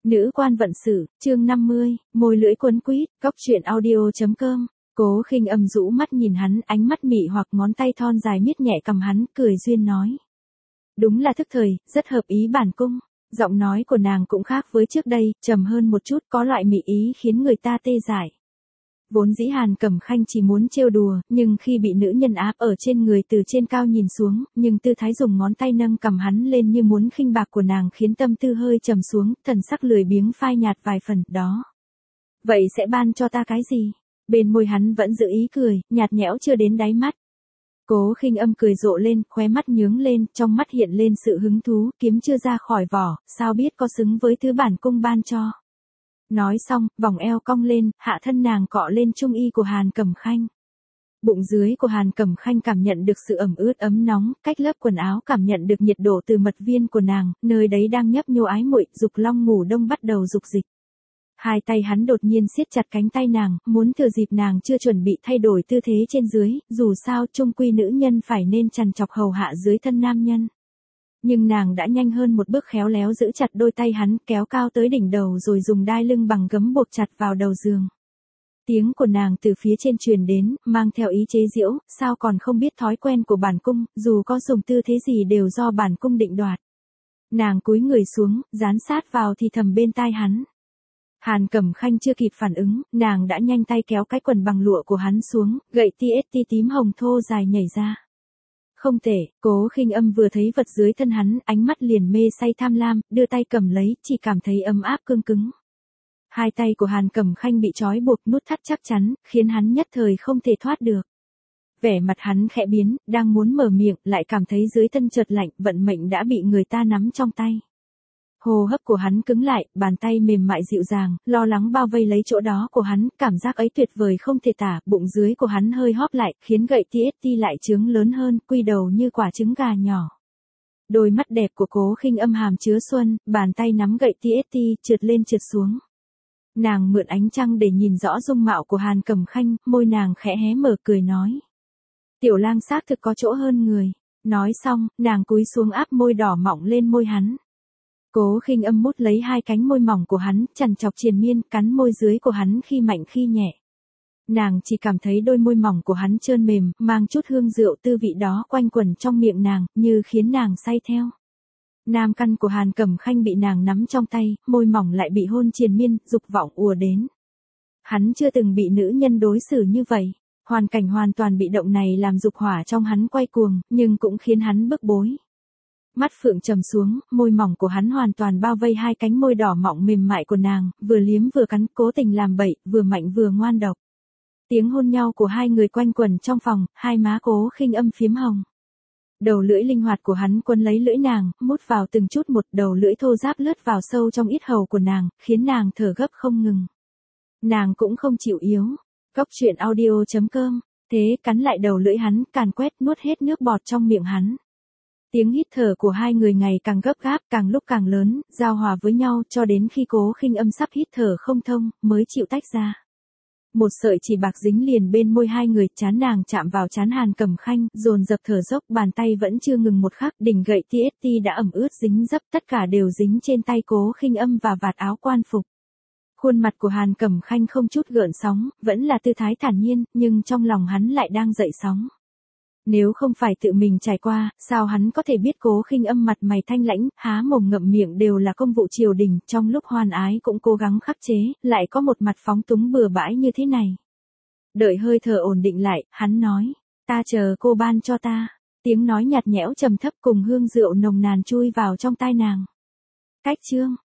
Nữ quan vận sự, chương 50, môi lưỡi quấn quýt, cóc truyện audio.com. Cố Khinh Âm rũ mắt nhìn hắn, ánh mắt mị hoặc ngón tay thon dài miết nhẹ cầm hắn, cười duyên nói. Đúng là thức thời, rất hợp ý bản cung. Giọng nói của nàng cũng khác với trước đây, trầm hơn một chút, có loại mị ý khiến người ta tê dại. Vốn dĩ Hàn Cẩm Khanh chỉ muốn trêu đùa, nhưng khi bị nữ nhân áp ở trên người từ trên cao nhìn xuống, nhưng tư thái dùng ngón tay nâng cầm hắn lên như muốn khinh bạc của nàng khiến tâm tư hơi trầm xuống, thần sắc lười biếng phai nhạt vài phần, đó. Vậy sẽ ban cho ta cái gì? Bên môi hắn vẫn giữ ý cười, nhạt nhẽo chưa đến đáy mắt. Cố Khinh Âm cười rộ lên, khóe mắt nhướng lên, trong mắt hiện lên sự hứng thú, kiếm chưa ra khỏi vỏ, sao biết có xứng với thứ bản cung ban cho. Nói xong, vòng eo cong lên, hạ thân nàng cọ lên trung y của Hàn Cẩm Khanh. Bụng dưới của Hàn Cẩm Khanh cảm nhận được sự ẩm ướt ấm nóng, cách lớp quần áo cảm nhận được nhiệt độ từ mật viên của nàng, nơi đấy đang nhấp nhô ái muội, dục long ngủ đông bắt đầu dục dịch. Hai tay hắn đột nhiên siết chặt cánh tay nàng, muốn thừa dịp nàng chưa chuẩn bị thay đổi tư thế trên dưới, dù sao chung quy nữ nhân phải nên chằn chọc hầu hạ dưới thân nam nhân. Nhưng nàng đã nhanh hơn một bước khéo léo giữ chặt đôi tay hắn, kéo cao tới đỉnh đầu rồi dùng đai lưng bằng gấm buộc chặt vào đầu giường. Tiếng của nàng từ phía trên truyền đến, mang theo ý chế giễu, sao còn không biết thói quen của bản cung, dù có dùng tư thế gì đều do bản cung định đoạt. Nàng cúi người xuống, dán sát vào thì thầm bên tai hắn. Hàn Cẩm Khanh chưa kịp phản ứng, nàng đã nhanh tay kéo cái quần bằng lụa của hắn xuống, gậy TST tím hồng thô dài nhảy ra. Không thể, Cố Khinh Âm vừa thấy vật dưới thân hắn, ánh mắt liền mê say tham lam, đưa tay cầm lấy, chỉ cảm thấy ấm áp cương cứng. Hai tay của Hàn Cẩm Khanh bị trói buộc nút thắt chắc chắn, khiến hắn nhất thời không thể thoát được. Vẻ mặt hắn khẽ biến, đang muốn mở miệng, lại cảm thấy dưới thân chợt lạnh, vận mệnh đã bị người ta nắm trong tay. Hô hấp của hắn cứng lại, bàn tay mềm mại dịu dàng, lo lắng bao vây lấy chỗ đó của hắn, cảm giác ấy tuyệt vời không thể tả, bụng dưới của hắn hơi hóp lại, khiến gậy TST lại trướng lớn hơn, quy đầu như quả trứng gà nhỏ. Đôi mắt đẹp của Cố Khinh Âm hàm chứa xuân, bàn tay nắm gậy TST, trượt lên trượt xuống. Nàng mượn ánh trăng để nhìn rõ dung mạo của Hàn Cẩm Khanh, môi nàng khẽ hé mở cười nói. Tiểu lang xác thực có chỗ hơn người. Nói xong, nàng cúi xuống áp môi đỏ mọng lên môi hắn. Cố Khinh Âm mút lấy hai cánh môi mỏng của hắn, chằn chọc triền miên, cắn môi dưới của hắn khi mạnh khi nhẹ. Nàng chỉ cảm thấy đôi môi mỏng của hắn trơn mềm, mang chút hương rượu tư vị đó quanh quẩn trong miệng nàng, như khiến nàng say theo. Nam căn của Hàn Cẩm Khanh bị nàng nắm trong tay, môi mỏng lại bị hôn triền miên, dục vọng ùa đến. Hắn chưa từng bị nữ nhân đối xử như vậy. Hoàn cảnh hoàn toàn bị động này làm dục hỏa trong hắn quay cuồng, nhưng cũng khiến hắn bức bối. Mắt phượng trầm xuống, môi mỏng của hắn hoàn toàn bao vây hai cánh môi đỏ mọng mềm mại của nàng, vừa liếm vừa cắn, cố tình làm bậy, vừa mạnh vừa ngoan độc. Tiếng hôn nhau của hai người quanh quẩn trong phòng, hai má Cố Khinh Âm phiếm hồng. Đầu lưỡi linh hoạt của hắn quấn lấy lưỡi nàng, mút vào từng chút một, đầu lưỡi thô ráp lướt vào sâu trong yết hầu của nàng, khiến nàng thở gấp không ngừng. Nàng cũng không chịu yếu. Cóc truyện audio.com, thế cắn lại đầu lưỡi hắn, càn quét nuốt hết nước bọt trong miệng hắn. Tiếng hít thở của hai người ngày càng gấp gáp, càng lúc càng lớn, giao hòa với nhau cho đến khi Cố Khinh Âm sắp hít thở không thông, mới chịu tách ra. Một sợi chỉ bạc dính liền bên môi hai người, trán nàng chạm vào trán Hàn Cẩm Khanh, dồn dập thở dốc, bàn tay vẫn chưa ngừng một khắc, đỉnh gậy TST đã ẩm ướt dính dấp, tất cả đều dính trên tay Cố Khinh Âm và vạt áo quan phục. Khuôn mặt của Hàn Cẩm Khanh không chút gợn sóng, vẫn là tư thái thản nhiên, nhưng trong lòng hắn lại đang dậy sóng. Nếu không phải tự mình trải qua, sao hắn có thể biết Cố Khinh Âm mặt mày thanh lãnh, há mồm ngậm miệng đều là công vụ triều đình, trong lúc hoan ái cũng cố gắng khắc chế, lại có một mặt phóng túng bừa bãi như thế này. Đợi hơi thở ổn định lại, hắn nói, ta chờ cô ban cho ta. Tiếng nói nhạt nhẽo trầm thấp cùng hương rượu nồng nàn chui vào trong tai nàng. Cách chương